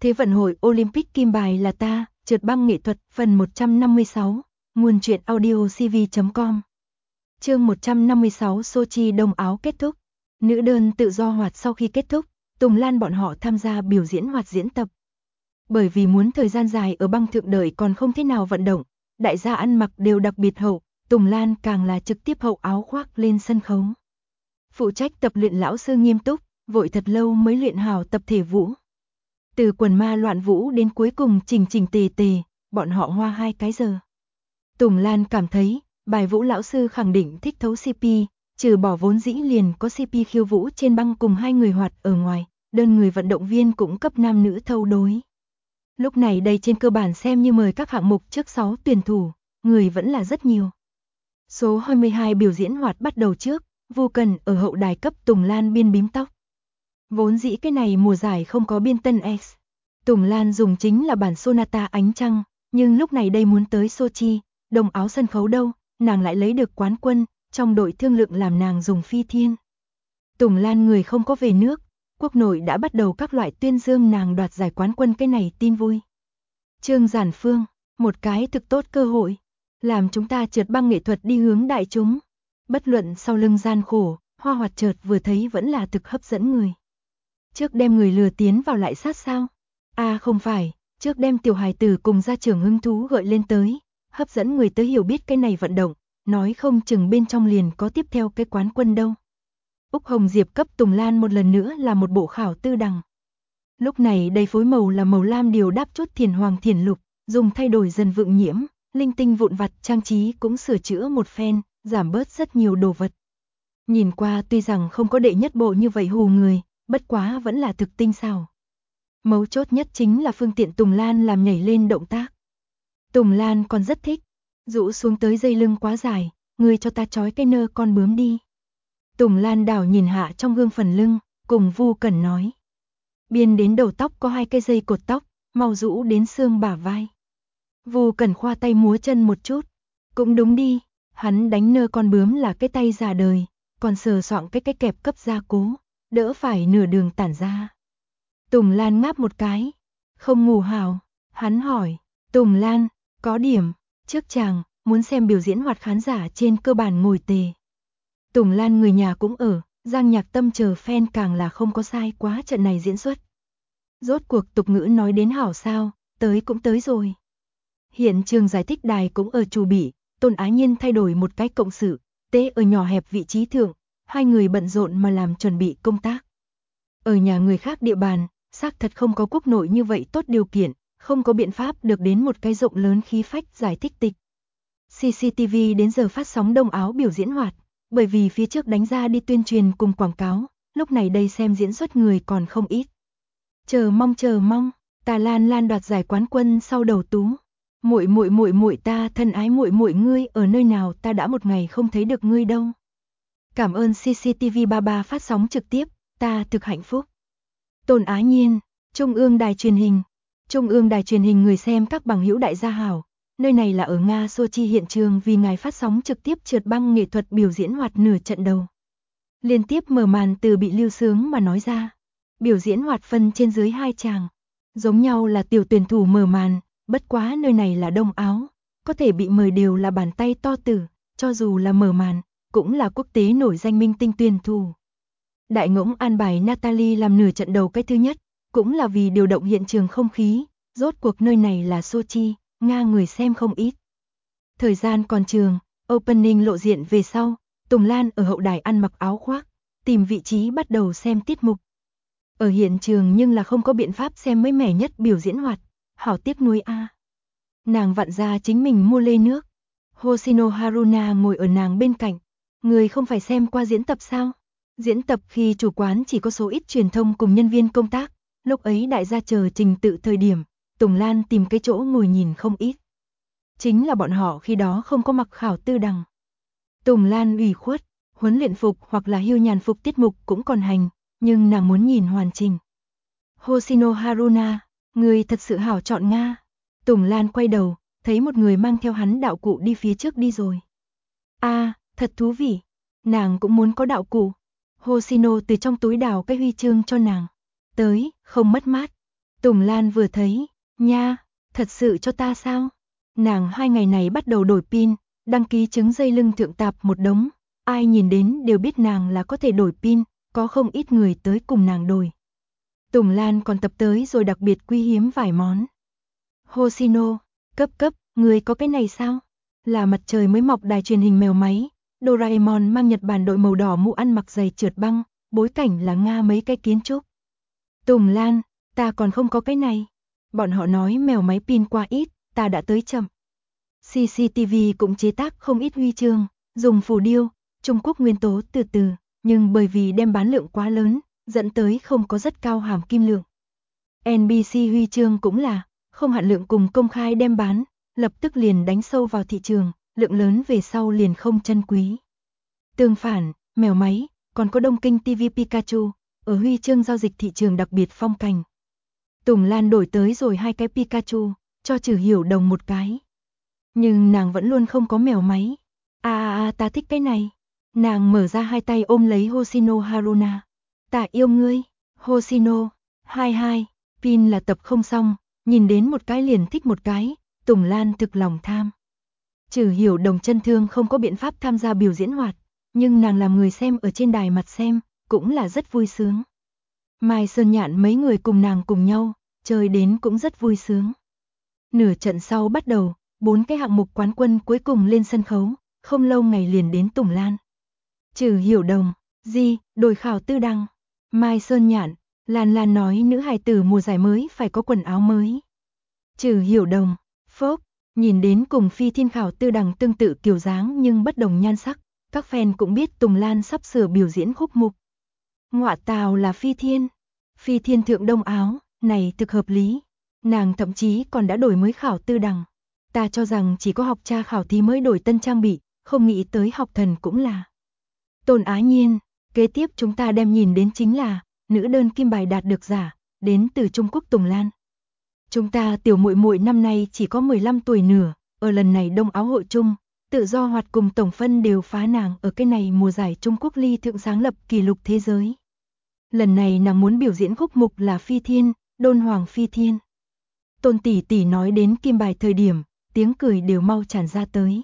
Thế vận hội Olympic kim bài là ta, trượt băng nghệ thuật, phần 156, nguồn truyện audio cv.com. Chương 156 Sochi Đông Áo kết thúc. Nữ đơn tự do hoạt sau khi kết thúc, Tùng Lan bọn họ tham gia biểu diễn hoạt diễn tập. Bởi vì muốn thời gian dài ở băng thượng đợi còn không thế nào vận động, đại gia ăn mặc đều đặc biệt hậu, Tùng Lan càng là trực tiếp hậu áo khoác lên sân khấu. Phụ trách tập luyện lão sư nghiêm túc, vội thật lâu mới luyện hảo tập thể vũ. Từ quần ma loạn vũ đến cuối cùng chỉnh chỉnh tề tề, bọn họ hoa 2 cái giờ. Tùng Lan cảm thấy, bài vũ lão sư khẳng định thích thấu CP, trừ bỏ vốn dĩ liền có CP khiêu vũ trên băng cùng hai người hoạt ở ngoài, đơn người vận động viên cũng cấp nam nữ thâu đối. Lúc này đây trên cơ bản xem như mời các hạng mục trước 6 tuyển thủ, người vẫn là rất nhiều. Số 22 biểu diễn hoạt bắt đầu trước, Vu Cần ở hậu đài cấp Tùng Lan biên bím tóc. Vốn dĩ cái này mùa giải không có biên tân X. Tùng Lan dùng chính là bản Sonata ánh trăng, nhưng lúc này đây muốn tới Sochi, Đông Áo sân khấu đâu, nàng lại lấy được quán quân, trong đội thương lượng làm nàng dùng phi thiên. Tùng Lan người không có về nước, quốc nội đã bắt đầu các loại tuyên dương nàng đoạt giải quán quân, cái này tin vui. Trương Giản Phương, một cái thực tốt cơ hội, làm chúng ta trượt băng nghệ thuật đi hướng đại chúng. Bất luận sau lưng gian khổ, Hoa Hoạt chợt vừa thấy vẫn là thực hấp dẫn người. Trước đem người lừa tiến vào lại sát sao? Không phải, trước đem tiểu hài tử cùng gia trưởng hứng thú gợi lên tới, hấp dẫn người tới hiểu biết cái này vận động, nói không chừng bên trong liền có tiếp theo cái quán quân đâu. Úc Hồng Diệp cấp Tùng Lan một lần nữa là một bộ khảo tư đằng. Lúc này đây phối màu là màu lam điều đáp chút thiền hoàng thiền lục, dùng thay đổi dần vượng nhiễm, linh tinh vụn vặt trang trí cũng sửa chữa một phen, giảm bớt rất nhiều đồ vật. Nhìn qua tuy rằng không có đệ nhất bộ như vậy hù người, bất quá vẫn là thực tinh xảo. Mấu chốt nhất chính là phương tiện Tùng Lan làm nhảy lên động tác. Tùng Lan còn rất thích, rũ xuống tới dây lưng quá dài, người cho ta trói cái nơ con bướm đi. Tùng Lan đảo nhìn hạ trong gương phần lưng, cùng Vu Cần nói. Biên đến đầu tóc có 2 cây dây cột tóc, mau rũ đến xương bả vai. Vu Cần khoa tay múa chân một chút, cũng đúng đi, hắn đánh nơ con bướm là cái tay già đời, còn sờ soạng cái kẹp cấp gia cố, đỡ phải nửa đường tản ra. Tùng Lan ngáp một cái, không ngủ hào, hắn hỏi, Tùng Lan, có điểm, trước chàng, muốn xem biểu diễn hoạt khán giả trên cơ bản ngồi tề. Tùng Lan người nhà cũng ở, Giang Nhạc Tâm chờ fan càng là không có sai quá trận này diễn xuất. Rốt cuộc tục ngữ nói đến hảo sao, tới cũng tới rồi. Hiện trường giải thích đài cũng ở chủ bị, Tôn Á Nhiên thay đổi một cái cộng sự, tế ở nhỏ hẹp vị trí thượng, hai người bận rộn mà làm chuẩn bị công tác. Ở nhà người khác địa bàn, xác thật không có quốc nội như vậy tốt điều kiện, không có biện pháp được đến một cái rộng lớn khí phách giải thích tịch. CCTV đến giờ phát sóng Đông Áo biểu diễn hoạt, bởi vì phía trước đánh ra đi tuyên truyền cùng quảng cáo, lúc này đây xem diễn xuất người còn không ít. Chờ mong, ta Lan Lan đoạt giải quán quân sau đầu tú. Muội ta thân ái muội ngươi ở nơi nào, ta đã một ngày không thấy được ngươi đâu. Cảm ơn CCTV 33 phát sóng trực tiếp, ta thực hạnh phúc. Tôn Á Nhiên, Trung ương đài truyền hình. Trung ương đài truyền hình người xem các bằng hữu đại gia hảo. Nơi này là ở Nga Sochi hiện trường vì ngài phát sóng trực tiếp trượt băng nghệ thuật biểu diễn hoạt nửa trận đầu. Liên tiếp mở màn từ bị lưu sướng mà nói ra. Biểu diễn hoạt phân trên dưới 2 tràng. Giống nhau là tiểu tuyển thủ mở màn, bất quá nơi này là Đông Áo. Có thể bị mời đều là bàn tay to tử, cho dù là mở màn, cũng là quốc tế nổi danh minh tinh tuyển thủ. Đại ngỗng an bài Natalie làm nửa trận đầu cái thứ nhất, cũng là vì điều động hiện trường không khí, rốt cuộc nơi này là Sochi, Nga người xem không ít. Thời gian còn trường, opening lộ diện về sau, Tùng Lan ở hậu đài ăn mặc áo khoác, tìm vị trí bắt đầu xem tiết mục. Ở hiện trường nhưng là không có biện pháp xem mới mẻ nhất biểu diễn hoạt, hảo tiếc nuối a. Nàng vặn ra chính mình mua ly nước. Hoshino Haruna ngồi ở nàng bên cạnh, người không phải xem qua diễn tập sao? Diễn tập khi chủ quán chỉ có số ít truyền thông cùng nhân viên công tác, lúc ấy đại gia chờ trình tự thời điểm, Tùng Lan tìm cái chỗ ngồi nhìn không ít. Chính là bọn họ khi đó không có mặc khảo tư đằng. Tùng Lan ủy khuất, huấn luyện phục hoặc là hưu nhàn phục tiết mục cũng còn hành, nhưng nàng muốn nhìn hoàn chỉnh. Hoshino Haruna, người thật sự hảo chọn Nga. Tùng Lan quay đầu, thấy một người mang theo hắn đạo cụ đi phía trước đi rồi. Thật thú vị, nàng cũng muốn có đạo cụ. Hoshino từ trong túi đào cái huy chương cho nàng. Tới, không mất mát. Tùng Lan vừa thấy, nha, thật sự cho ta sao? Nàng 2 ngày này bắt đầu đổi pin, đăng ký chứng dây lưng thượng tạp một đống, ai nhìn đến đều biết nàng là có thể đổi pin, có không ít người tới cùng nàng đổi. Tùng Lan còn tập tới rồi đặc biệt quý hiếm vài món. Hoshino, cấp, người có cái này sao? Là mặt trời mới mọc đài truyền hình mèo máy, Doraemon mang Nhật Bản đội màu đỏ mũ ăn mặc giày trượt băng, bối cảnh là Nga mấy cái kiến trúc. Tùng Lan, ta còn không có cái này. Bọn họ nói mèo máy pin qua ít, ta đã tới chậm. CCTV cũng chế tác không ít huy chương, dùng phù điêu, Trung Quốc nguyên tố từ từ, nhưng bởi vì đem bán lượng quá lớn, dẫn tới không có rất cao hàm kim lượng. NBC huy chương cũng là không hạn lượng cùng công khai đem bán, lập tức liền đánh sâu vào thị trường, lượng lớn về sau liền không chân quý. Tương phản, mèo máy, còn có Đông Kinh TV Pikachu, ở huy chương giao dịch thị trường đặc biệt phong cảnh. Tùng Lan đổi tới rồi 2 cái Pikachu, cho Trừ Hiểu Đồng một cái. Nhưng nàng vẫn luôn không có mèo máy. Ta thích cái này. Nàng mở ra 2 tay ôm lấy Hoshino Haruna. Ta yêu ngươi, Hoshino. 22, pin là tập không xong, nhìn đến một cái liền thích một cái, Tùng Lan thực lòng tham. Trừ Hiểu Đồng chân thương không có biện pháp tham gia biểu diễn hoạt, nhưng nàng làm người xem ở trên đài mặt xem, cũng là rất vui sướng. Mai Sơn Nhạn mấy người cùng nàng cùng nhau, chơi đến cũng rất vui sướng. Nửa trận sau bắt đầu, 4 cái hạng mục quán quân cuối cùng lên sân khấu, không lâu ngày liền đến Tùng Lan. Trừ Hiểu Đồng, đổi khảo tư đăng. Mai Sơn Nhạn, Lan nói nữ hài tử mùa giải mới phải có quần áo mới. Trừ Hiểu Đồng, phốp, nhìn đến cùng Phi Thiên khảo tư đằng tương tự kiểu dáng nhưng bất đồng nhan sắc, các fan cũng biết Tùng Lan sắp sửa biểu diễn khúc mục. Ngọa tào là Phi Thiên thượng đông áo, này thực hợp lý. Nàng thậm chí còn đã đổi mới khảo tư đằng. Ta cho rằng chỉ có học tra khảo thí mới đổi tân trang bị, không nghĩ tới học thần cũng là. Tôn Á Nhiên, kế tiếp chúng ta đem nhìn đến chính là nữ đơn kim bài đạt được giả, đến từ Trung Quốc Tùng Lan. Chúng ta tiểu muội muội năm nay chỉ có 15 tuổi nửa, ở lần này đông áo hội chung, tự do hoạt cùng tổng phân đều phá nàng ở cái này mùa giải Trung Quốc ly thượng sáng lập kỷ lục thế giới. Lần này nàng muốn biểu diễn khúc mục là Phi Thiên, Đôn Hoàng Phi Thiên. Tôn tỷ tỷ nói đến kim bài thời điểm, tiếng cười đều mau tràn ra tới.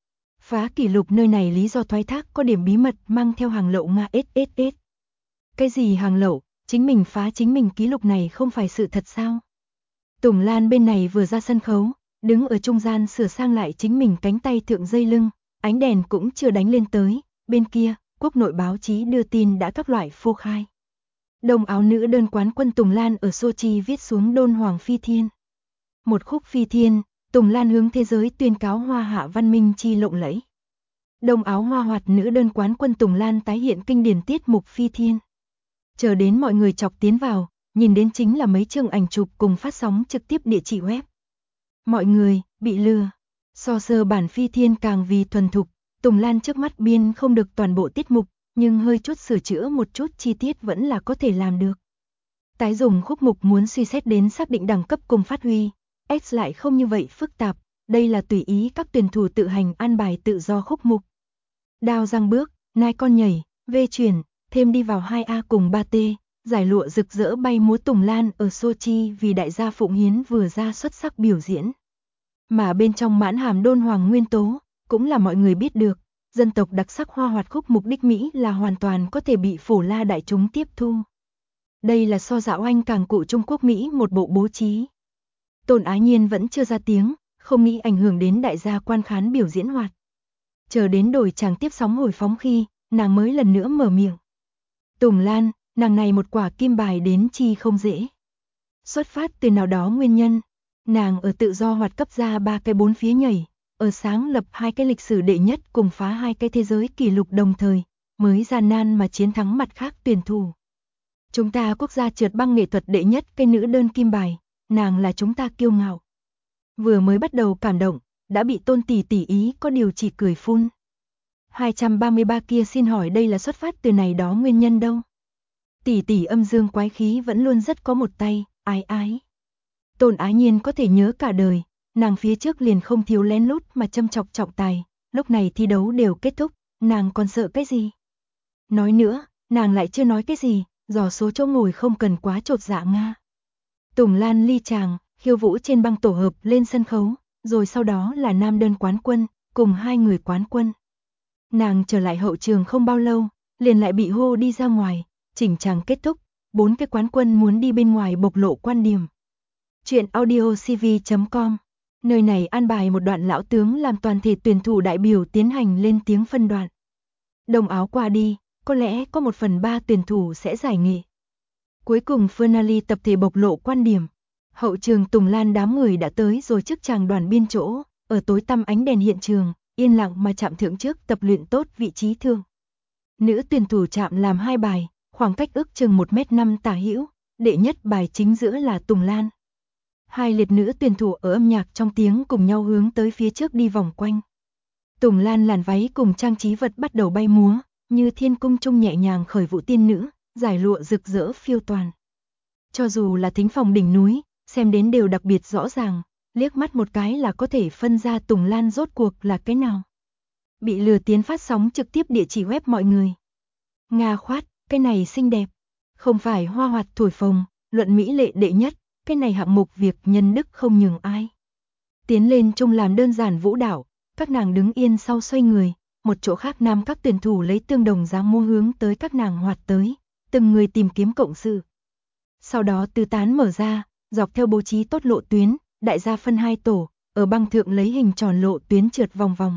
Phá kỷ lục nơi này lý do thoái thác có điểm bí mật mang theo hàng lậu Nga SSS. Cái gì hàng lậu, chính mình phá chính mình kỷ lục này không phải sự thật sao? Tùng Lan bên này vừa ra sân khấu, đứng ở trung gian sửa sang lại chính mình cánh tay thượng dây lưng, ánh đèn cũng chưa đánh lên tới, bên kia, quốc nội báo chí đưa tin đã các loại phô khai. Đông áo nữ đơn quán quân Tùng Lan ở Sochi viết xuống Đôn Hoàng Phi Thiên. Một khúc Phi Thiên, Tùng Lan hướng thế giới tuyên cáo hoa hạ văn minh chi lộng lẫy. Đông áo hoa hoạt nữ đơn quán quân Tùng Lan tái hiện kinh điển tiết mục Phi Thiên. Chờ đến mọi người chọc tiến vào, nhìn đến chính là mấy chương ảnh chụp cùng phát sóng trực tiếp địa chỉ web. Mọi người, bị lừa. So sơ bản Phi Thiên càng vì thuần thục, Tùng Lan trước mắt biên không được toàn bộ tiết mục, nhưng hơi chút sửa chữa một chút chi tiết vẫn là có thể làm được. Tái dùng khúc mục muốn suy xét đến xác định đẳng cấp cùng phát huy, X lại không như vậy phức tạp, đây là tùy ý các tuyển thủ tự hành an bài tự do khúc mục. Đao răng bước, nai con nhảy, V chuyển, thêm đi vào 2A cùng 3T, giải lụa rực rỡ bay múa Tùng Lan ở Sochi vì đại gia Phụng Hiến vừa ra xuất sắc biểu diễn. Mà bên trong mãn hàm Đôn Hoàng nguyên tố, cũng là mọi người biết được, dân tộc đặc sắc hoa hoạt khúc mục đích Mỹ là hoàn toàn có thể bị phổ la đại chúng tiếp thu. Đây là so dạo anh càng cụ Trung Quốc Mỹ một bộ bố trí. Tôn Á Nhiên vẫn chưa ra tiếng, không nghĩ ảnh hưởng đến đại gia quan khán biểu diễn hoạt. Chờ đến đổi chàng tiếp sóng hồi phóng khi, nàng mới lần nữa mở miệng. Tùng Lan, nàng này một quả kim bài đến chi không dễ. Xuất phát từ nào đó nguyên nhân, nàng ở tự do hoạt cấp ra 3 cái 4 phía nhảy, ở sáng lập 2 cái lịch sử đệ nhất cùng phá 2 cái thế giới kỷ lục đồng thời, mới gian nan mà chiến thắng mặt khác tuyển thủ. Chúng ta quốc gia trượt băng nghệ thuật đệ nhất cây nữ đơn kim bài, nàng là chúng ta kiêu ngạo. Vừa mới bắt đầu cảm động, đã bị Tôn tỷ tỷ ý có điều chỉ cười phun. 233 kia xin hỏi đây là xuất phát từ này đó nguyên nhân đâu? Tỷ tỷ âm dương quái khí vẫn luôn rất có một tay, ái. Tôn Á Nhiên có thể nhớ cả đời, nàng phía trước liền không thiếu lén lút mà châm chọc trọng tài, lúc này thi đấu đều kết thúc, nàng còn sợ cái gì? Nói nữa, nàng lại chưa nói cái gì, dò số chỗ ngồi không cần quá chột dạ Nga. Tùng Lan ly chàng, khiêu vũ trên băng tổ hợp lên sân khấu, rồi sau đó là nam đơn quán quân, cùng 2 người quán quân. Nàng trở lại hậu trường không bao lâu, liền lại bị hô đi ra ngoài, chỉnh chàng kết thúc, 4 cái quán quân muốn đi bên ngoài bộc lộ quan điểm. Chuyện audio cv.com, nơi này an bài một đoạn lão tướng làm toàn thể tuyển thủ đại biểu tiến hành lên tiếng phân đoạn. Đồng áo qua đi, có lẽ có 1/3 tuyển thủ sẽ giải nghệ. Cuối cùng finale tập thể bộc lộ quan điểm. Hậu trường Tùng Lan đám người đã tới rồi trước chàng đoàn biên chỗ, ở tối tăm ánh đèn hiện trường, yên lặng mà chạm thượng trước tập luyện tốt vị trí thương. Nữ tuyển thủ chạm làm 2 bài, khoảng cách ước chừng 1m5 tả hữu, đệ nhất bài chính giữa là Tùng Lan. 2 liệt nữ tuyển thủ ở âm nhạc trong tiếng cùng nhau hướng tới phía trước đi vòng quanh. Tùng Lan làn váy cùng trang trí vật bắt đầu bay múa, như thiên cung trung nhẹ nhàng khởi vũ tiên nữ, giải lụa rực rỡ phiêu toàn. Cho dù là thính phòng đỉnh núi, xem đến đều đặc biệt rõ ràng, liếc mắt một cái là có thể phân ra Tùng Lan rốt cuộc là cái nào. Bị lừa tiến phát sóng trực tiếp địa chỉ web mọi người. Nga khoát, cái này xinh đẹp. Không phải hoa hoạt thổi phồng, luận mỹ lệ đệ nhất, cái này hạng mục việc nhân đức không nhường ai. Tiến lên chung làm đơn giản vũ đạo, các nàng đứng yên sau xoay người, một chỗ khác nam các tuyển thủ lấy tương đồng dáng mô hướng tới các nàng hoạt tới, từng người tìm kiếm cộng sự. Sau đó tứ tán mở ra, dọc theo bố trí tốt lộ tuyến, đại gia phân 2 tổ, ở băng thượng lấy hình tròn lộ tuyến trượt vòng vòng.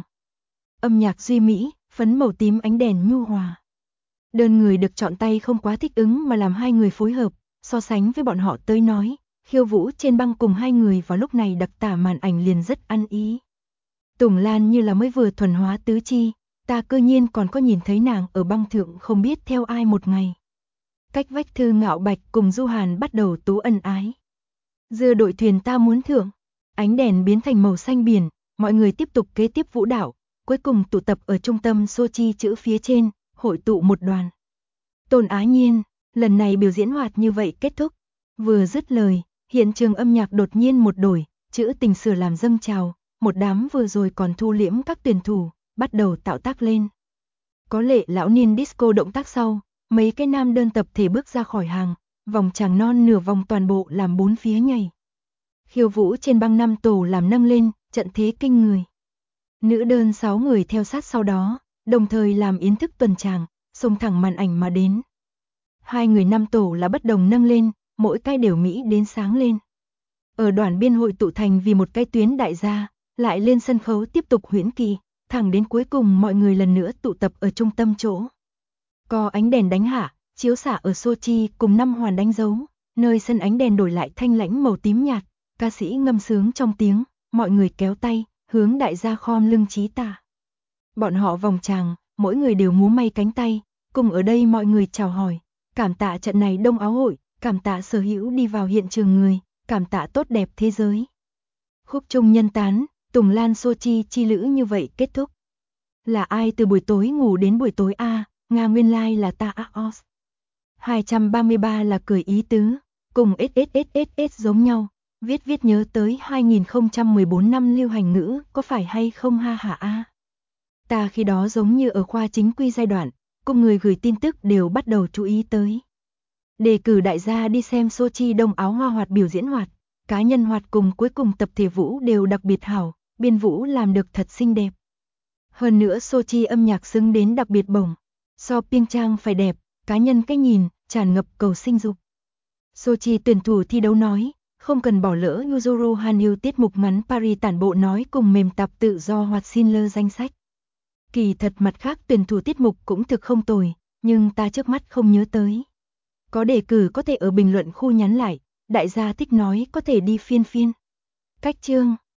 Âm nhạc duy mỹ, phấn màu tím ánh đèn nhu hòa. Đơn người được chọn tay không quá thích ứng mà làm 2 người phối hợp, so sánh với bọn họ tới nói, khiêu vũ trên băng cùng 2 người vào lúc này đặc tả màn ảnh liền rất ăn ý. Tùng Lan như là mới vừa thuần hóa tứ chi, ta cơ nhiên còn có nhìn thấy nàng ở băng thượng không biết theo ai một ngày. Cách vách Thư Ngạo Bạch cùng Du Hàn bắt đầu tú ân ái. Dưa đội thuyền ta muốn thưởng, ánh đèn biến thành màu xanh biển, mọi người tiếp tục kế tiếp vũ đạo, cuối cùng tụ tập ở trung tâm Sochi chữ phía trên, hội tụ một đoàn. Tôn Á Nhiên, lần này biểu diễn hoạt như vậy kết thúc. Vừa dứt lời, hiện trường âm nhạc đột nhiên một đổi, chữ tình sửa làm dâng trào, một đám vừa rồi còn thu liễm các tuyển thủ, bắt đầu tạo tác lên. Có lệ lão niên disco động tác sau, mấy cái nam đơn tập thể bước ra khỏi hàng, vòng tràng non nửa vòng toàn bộ làm 4 phía nhảy. Khiêu vũ trên băng 5 tổ làm nâng lên, trận thế kinh người. Nữ đơn 6 người theo sát sau đó, đồng thời làm yến thức tuần tràng, xông thẳng màn ảnh mà đến. 2 người 5 tổ là bất đồng nâng lên, mỗi cái đều mỹ đến sáng lên. Ở đoàn biên hội tụ thành vì một cái tuyến đại gia, lại lên sân khấu tiếp tục huyễn kỳ, thẳng đến cuối cùng mọi người lần nữa tụ tập ở trung tâm chỗ. Có ánh đèn đánh hạ, chiếu xạ ở Sochi cùng 5 hoàn đánh dấu, nơi sân ánh đèn đổi lại thanh lãnh màu tím nhạt, ca sĩ ngâm sướng trong tiếng, mọi người kéo tay, hướng đại gia khom lưng trí tả. Bọn họ vòng tràng, mỗi người đều múa may cánh tay, cùng ở đây mọi người chào hỏi, cảm tạ trận này đông áo hội, cảm tạ sở hữu đi vào hiện trường người, cảm tạ tốt đẹp thế giới. Khúc trung nhân tán, Tùng Lan Sochi chi lữ như vậy kết thúc. Là ai từ buổi tối ngủ đến buổi tối a? Nga nguyên lai là ta Aos. 233 là cười ý tứ, cùng SSSSS giống nhau, viết nhớ tới 2014 năm lưu hành ngữ, có phải hay không ha hả a? Ta khi đó giống như ở khoa chính quy giai đoạn, cùng người gửi tin tức đều bắt đầu chú ý tới. Đề cử đại gia đi xem Sochi đông áo hoa hoạt biểu diễn hoạt, cá nhân hoạt cùng cuối cùng tập thể vũ đều đặc biệt hảo, biên vũ làm được thật xinh đẹp. Hơn nữa Sochi âm nhạc xứng đến đặc biệt bổng, so Pyeongchang phải đẹp, cá nhân cái nhìn, tràn ngập cầu sinh dục. Sochi tuyển thủ thi đấu nói, không cần bỏ lỡ Yuzuru Hanyu tiết mục ngắn Paris tản bộ nói cùng mềm tập tự do hoạt xin lơ danh sách. Kỳ thật mặt khác tuyển thủ tiết mục cũng thực không tồi, nhưng ta trước mắt không nhớ tới. Có đề cử có thể ở bình luận khu nhắn lại, đại gia thích nói có thể đi phiên. Cách chương